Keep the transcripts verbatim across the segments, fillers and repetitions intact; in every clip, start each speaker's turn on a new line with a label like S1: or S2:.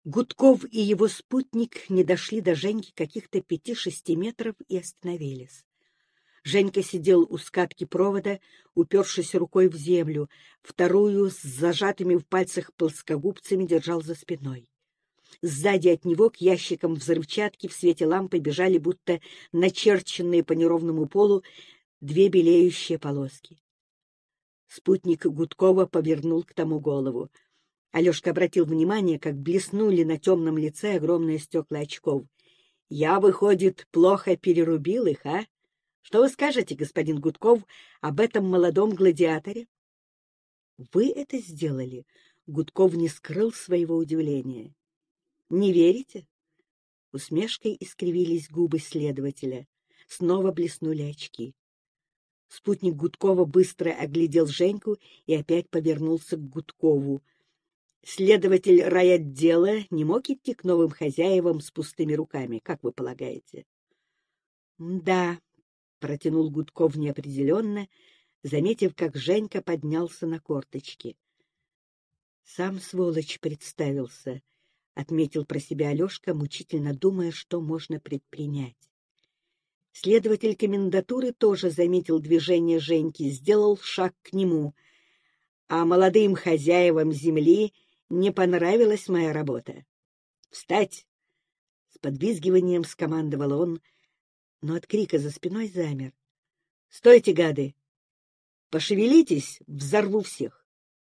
S1: Гудков и его спутник не дошли до Женьки каких-то пяти-шести метров и остановились. Женька сидел у скатки провода, упершись рукой в землю, вторую с зажатыми в пальцах плоскогубцами держал за спиной. Сзади от него к ящикам взрывчатки в свете лампы бежали, будто начерченные по неровному полу, две белеющие полоски. Спутник Гудкова повернул к тому голову. Алешка обратил внимание, как блеснули на темном лице огромные стекла очков. — Я, выходит, плохо перерубил их, а? Что вы скажете, господин Гудков, об этом молодом гладиаторе? — Вы это сделали? Гудков не скрыл своего удивления. — Не верите? Усмешкой искривились губы следователя. Снова блеснули очки. Спутник Гудкова быстро оглядел Женьку и опять повернулся к Гудкову. Следователь райотдела не мог идти к новым хозяевам с пустыми руками, как вы полагаете? — Да, — протянул Гудков неопределенно, заметив, как Женька поднялся на корточки. — Сам сволочь представился, — отметил про себя Алешка, мучительно думая, что можно предпринять. Следователь комендатуры тоже заметил движение Женьки, сделал шаг к нему. А молодым хозяевам земли не понравилась моя работа. «Встать!» — с подвизгиванием скомандовал он, но от крика за спиной замер. «Стойте, гады! Пошевелитесь, взорву всех!»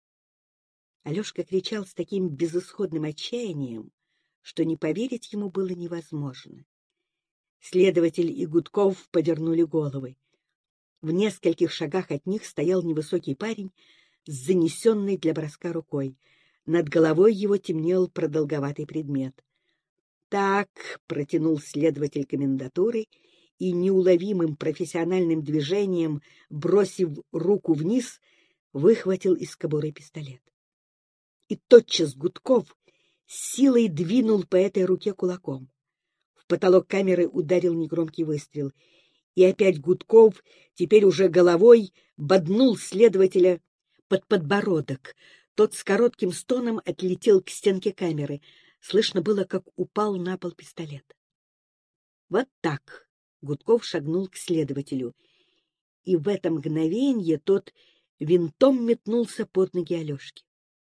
S1: Алешка кричал с таким безысходным отчаянием, что не поверить ему было невозможно. Следователь и Гудков повернули головы. В нескольких шагах от них стоял невысокий парень с занесенной для броска рукой. Над головой его темнел продолговатый предмет. «Так», — протянул следователь комендатуры и неуловимым профессиональным движением, бросив руку вниз, выхватил из кобуры пистолет. И тотчас Гудков с силой двинул по этой руке кулаком. В потолок камеры ударил негромкий выстрел. И опять Гудков, теперь уже головой, боднул следователя под подбородок. Тот с коротким стоном отлетел к стенке камеры. Слышно было, как упал на пол пистолет. Вот так Гудков шагнул к следователю. И в это мгновенье тот винтом метнулся под ноги Алешки.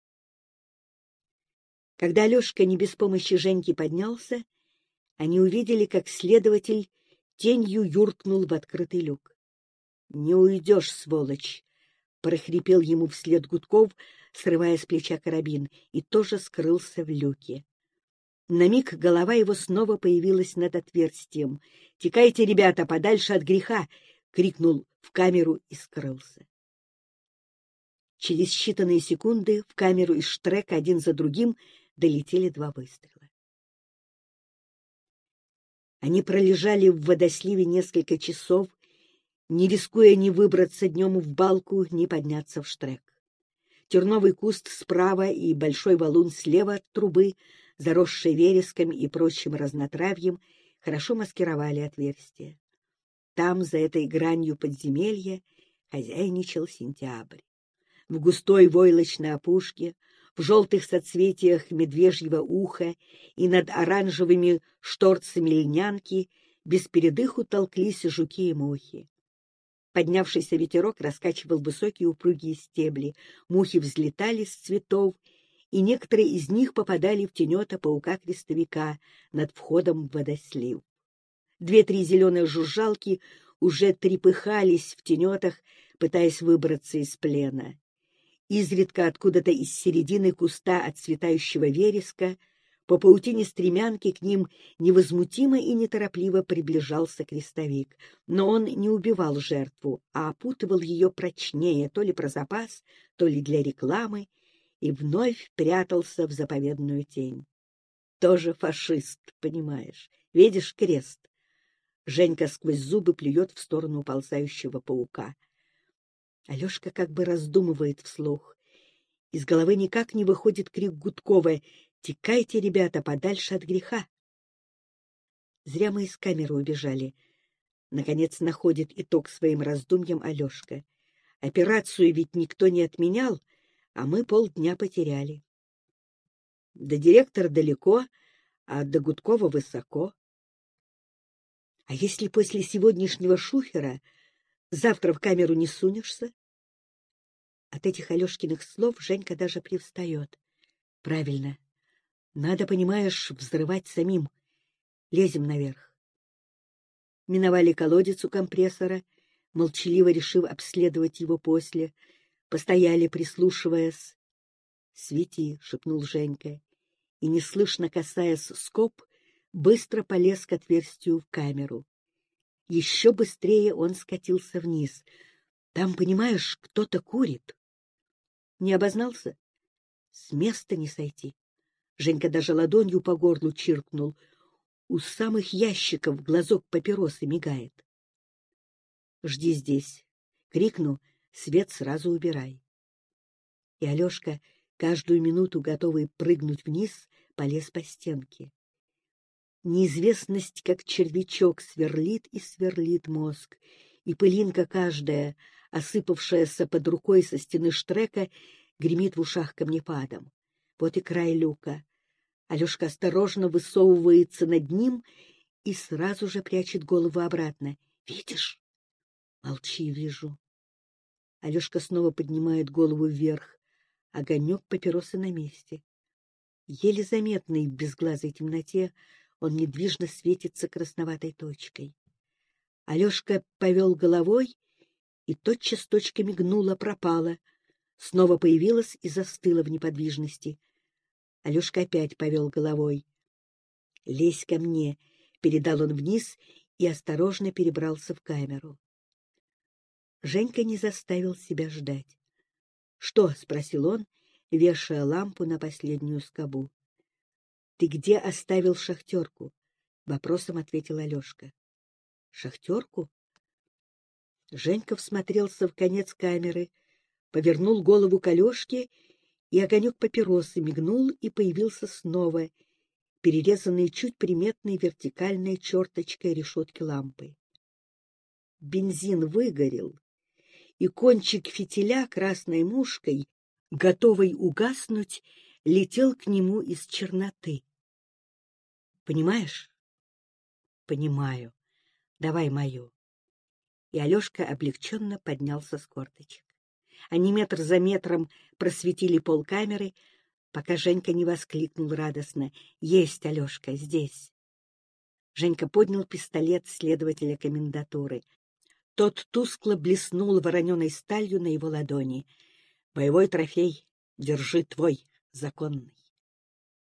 S1: Когда Алешка не без помощи Женьки поднялся, они увидели, как следователь тенью юркнул в открытый люк. — Не уйдешь, сволочь! — прохрипел ему вслед Гудков, срывая с плеча карабин, и тоже скрылся в люке. На миг голова его снова появилась над отверстием. — Текайте, ребята, подальше от греха! — крикнул в камеру и скрылся. Через считанные секунды в камеру из штрека один за другим долетели два выстрела. Они пролежали в водосливе несколько часов, не рискуя ни выбраться днем в балку, ни подняться в штрек. Терновый куст справа и большой валун слева от трубы, заросшие вереском и прочим разнотравьем, хорошо маскировали отверстие. Там, за этой гранью подземелья, хозяйничал сентябрь. В густой войлочной опушке, в желтых соцветиях медвежьего уха и над оранжевыми шторцами льнянки без передыху толклись жуки и мухи. Поднявшийся ветерок раскачивал высокие упругие стебли, мухи взлетали с цветов, и некоторые из них попадали в тенета паука-крестовика над входом в водослив. Две-три зеленые жужжалки уже трепыхались в тенетах, пытаясь выбраться из плена. Изредка откуда-то из середины куста отцветающего вереска по паутине стремянки к ним невозмутимо и неторопливо приближался крестовик. Но он не убивал жертву, а опутывал ее прочнее, то ли про запас, то ли для рекламы, и вновь прятался в заповедную тень. Тоже фашист, понимаешь. Видишь крест? Женька сквозь зубы плюет в сторону уползающего паука. Алешка как бы раздумывает вслух. Из головы никак не выходит крик Гудкова: «Текайте, ребята, подальше от греха!» Зря мы из камеры убежали. Наконец находит итог своим раздумьям Алешка. Операцию ведь никто не отменял, а мы полдня потеряли. До директора далеко, а до Гудкова высоко. А если после сегодняшнего шухера завтра в камеру не сунешься? От этих Алешкиных слов Женька даже привстает. Правильно. Надо, понимаешь, взрывать самим. Лезем наверх. Миновали колодец у компрессора, молчаливо решив обследовать его после. Постояли, прислушиваясь. — Свети, — шепнул Женька, и, неслышно касаясь скоб, быстро полез к отверстию в камеру. Еще быстрее он скатился вниз. Там, понимаешь, кто-то курит. Не обознался? С места не сойти. Женька даже ладонью по горлу чиркнул. У самых ящиков глазок папиросы мигает. Жди здесь. Крикну, свет сразу убирай. И Алешка, каждую минуту готовый прыгнуть вниз, полез по стенке. Неизвестность, как червячок, сверлит и сверлит мозг, и пылинка каждая, осыпавшаяся под рукой со стены штрека, гремит в ушах камнепадом. Вот и край люка. Алешка осторожно высовывается над ним и сразу же прячет голову обратно. — Видишь? — Молчи, вижу. Алешка снова поднимает голову вверх. Огонек папиросы на месте. Еле заметный в безглазой темноте, он недвижно светится красноватой точкой. Алешка повел головой, и тотчас точка мигнула, пропала. Снова появилась и застыла в неподвижности. Алешка опять повел головой. — Лезь ко мне, — передал он вниз и осторожно перебрался в камеру. Женька не заставил себя ждать. — Что? — спросил он, вешая лампу на последнюю скобу. — Ты где оставил шахтерку? — вопросом ответил Алешка. — Шахтерку? Женька всмотрелся в конец камеры, повернул голову к Алешке, и огонек папиросы мигнул и появился снова, перерезанный чуть приметной вертикальной черточкой решетки лампы. Бензин выгорел, и кончик фитиля красной мушкой, готовый угаснуть, летел к нему из черноты. — Понимаешь? — Понимаю. Давай мою. И Алешка облегченно поднялся с корточек. Они метр за метром просветили полкамеры, пока Женька не воскликнул радостно: — Есть, Алешка, здесь. Женька поднял пистолет следователя комендатуры. Тот тускло блеснул вороненой сталью на его ладони. — Боевой трофей. Держи, твой, законный.